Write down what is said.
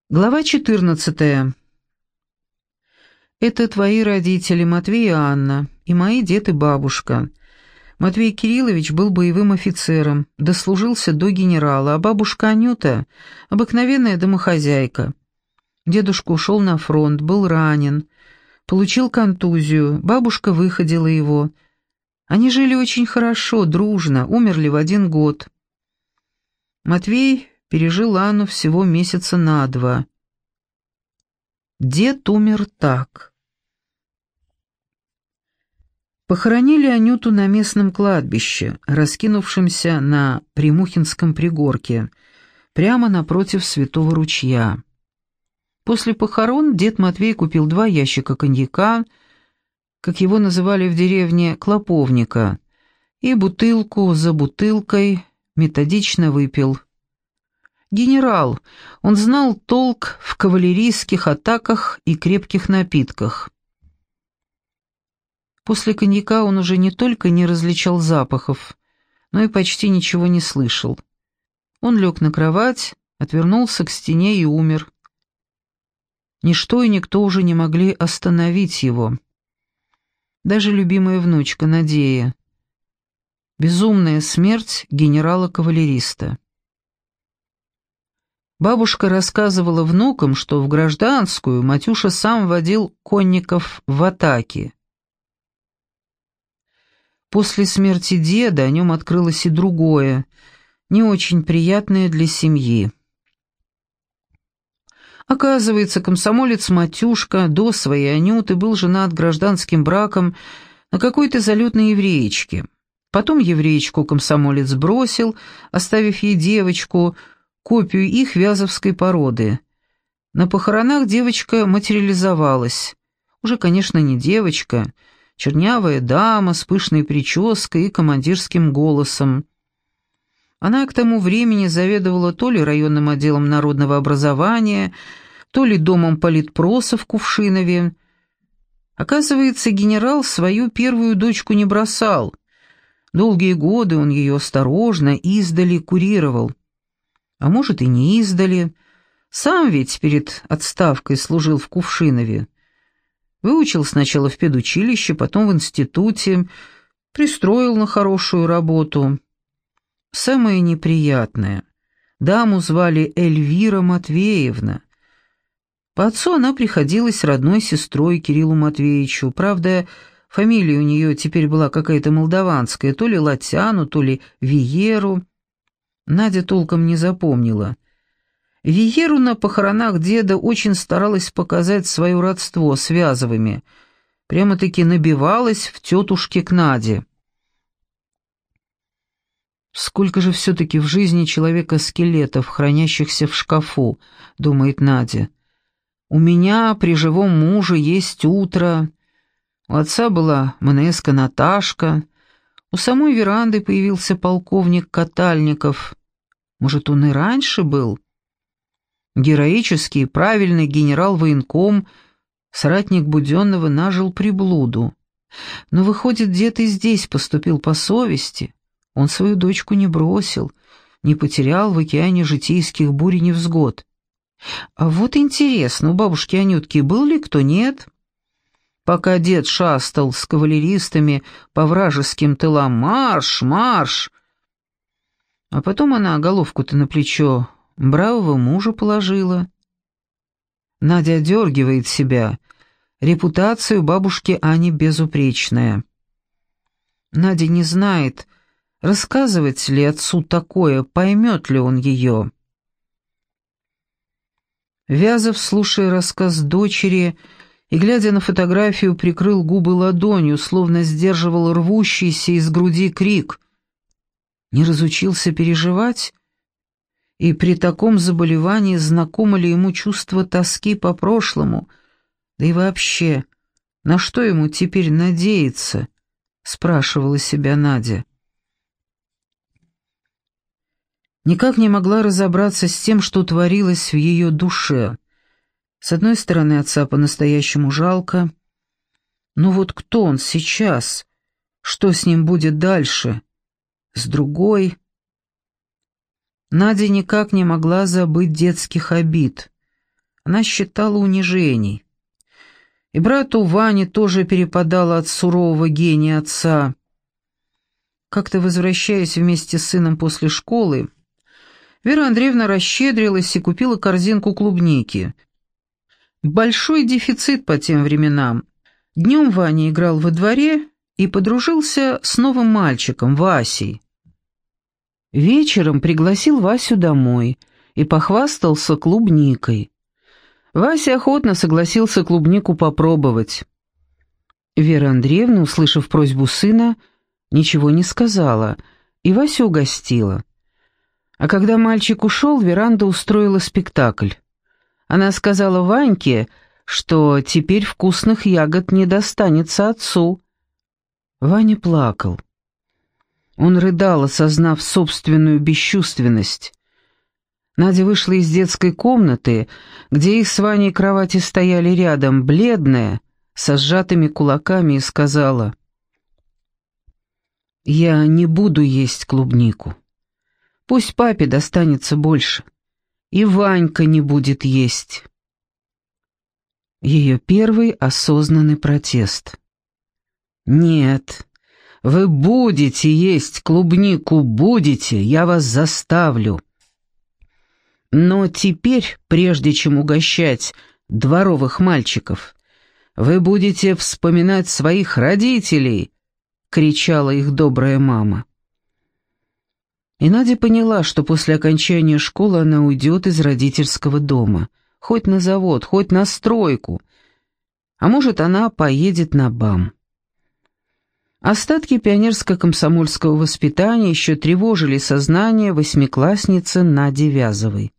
Глава 14. Это твои родители, Матвей и Анна, и мои дед и бабушка. Матвей Кириллович был боевым офицером, дослужился до генерала, а бабушка Анюта — обыкновенная домохозяйка. Дедушка ушел на фронт, был ранен, получил контузию, бабушка выходила его. Они жили очень хорошо, дружно, умерли в 1 год. Матвей пережил Анну всего месяца на 2. Дед умер так. Похоронили Анюту на местном кладбище, раскинувшемся на Примухинском пригорке, прямо напротив Святого ручья. После похорон дед Матвей купил 2 ящика коньяка, как его называли в деревне, клоповника, и бутылку за бутылкой методично выпил. Генерал, он знал толк в кавалерийских атаках и крепких напитках. После коньяка он уже не только не различал запахов, но и почти ничего не слышал. Он лег на кровать, отвернулся к стене и умер. Ничто и никто уже не могли остановить его. Даже любимая внучка Надея. Безумная смерть генерала-кавалериста. Бабушка рассказывала внукам, что в гражданскую Матюша сам водил конников в атаки. После смерти деда о нем открылось и другое, не очень приятное для семьи. Оказывается, комсомолец Матюшка до своей Анюты был женат гражданским браком на какой-то залетной евреечке. Потом евреечку комсомолец бросил, оставив ей девочку, копию их вязовской породы. На похоронах девочка материализовалась. Уже, конечно, не девочка, чернявая дама с пышной прической и командирским голосом. Она к тому времени заведовала то ли районным отделом народного образования, то ли домом политпроса в Кувшинове. Оказывается, генерал свою первую дочку не бросал. Долгие годы он ее осторожно издали курировал. А может, и не издали. Сам ведь перед отставкой служил в Кувшинове. Выучил сначала в педучилище, потом в институте, пристроил на хорошую работу. Самое неприятное. Даму звали Эльвира Матвеевна. По отцу она приходилась родной сестрой Кириллу Матвеевичу. Правда, фамилия у нее теперь была какая-то молдаванская, то ли Латяну, то ли Виеру. Надя толком не запомнила. Виеру на похоронах деда очень старалась показать свое родство с Вязовыми. Прямо-таки набивалась в тетушке к Наде. «Сколько же все-таки в жизни человека скелетов, хранящихся в шкафу», — думает Надя. «У меня при живом муже есть утро. У отца была МНСка Наташка. У самой веранды появился полковник Катальников. Может, он и раньше был? Героический и правильный генерал-военком, соратник Буденного, нажил приблуду. Но, выходит, дед и здесь поступил по совести. Он свою дочку не бросил, не потерял в океане житейских бурь и невзгод. А вот интересно, у бабушки Анютки был ли кто, нет?» Пока дед шастал с кавалеристами по вражеским тылам: «Марш, марш!» А потом она головку-то на плечо бравого мужа положила. Надя одергивает себя. Репутация у бабушки Ани безупречная. Надя не знает, рассказывать ли отцу такое, поймет ли он ее. Вязов, слушая рассказ дочери и, глядя на фотографию, прикрыл губы ладонью, словно сдерживал рвущийся из груди крик. Не разучился переживать? И при таком заболевании знакомо ли ему чувство тоски по прошлому? Да и вообще, на что ему теперь надеяться? Спрашивала себя Надя. Никак не могла разобраться с тем, что творилось в ее душе. С одной стороны, отца по-настоящему жалко. Но вот кто он сейчас? Что с ним будет дальше? С другой... Надя никак не могла забыть детских обид. она считала унижений. И брату Ване тоже перепадало от сурового гения отца. Как-то возвращаясь вместе с сыном после школы, Вера Андреевна расщедрилась и купила корзинку клубники. Большой дефицит по тем временам. Днем Ваня играл во дворе и подружился с новым мальчиком, Васей. Вечером пригласил Васю домой и похвастался клубникой. Вася охотно согласился клубнику попробовать. Вера Андреевна, услышав просьбу сына, ничего не сказала и Васю угостила. А когда мальчик ушел, Веранда устроила спектакль. Она сказала Ваньке, что теперь вкусных ягод не достанется отцу. Ваня плакал. Он рыдал, осознав собственную бесчувственность. Надя вышла из детской комнаты, где их с Ваней кровати стояли рядом, бледная, со сжатыми кулаками, и сказала: «Я не буду есть клубнику. Пусть папе достанется больше, и Ванька не будет есть». Ее первый осознанный протест. «Нет, вы будете есть клубнику, будете, я вас заставлю. Но теперь, прежде чем угощать дворовых мальчиков, вы будете вспоминать своих родителей», — кричала их добрая мама. И Надя поняла, что после окончания школы она уйдет из родительского дома, хоть на завод, хоть на стройку, а может, она поедет на БАМ. Остатки пионерско-комсомольского воспитания еще тревожили сознание восьмиклассницы Нади Вязовой.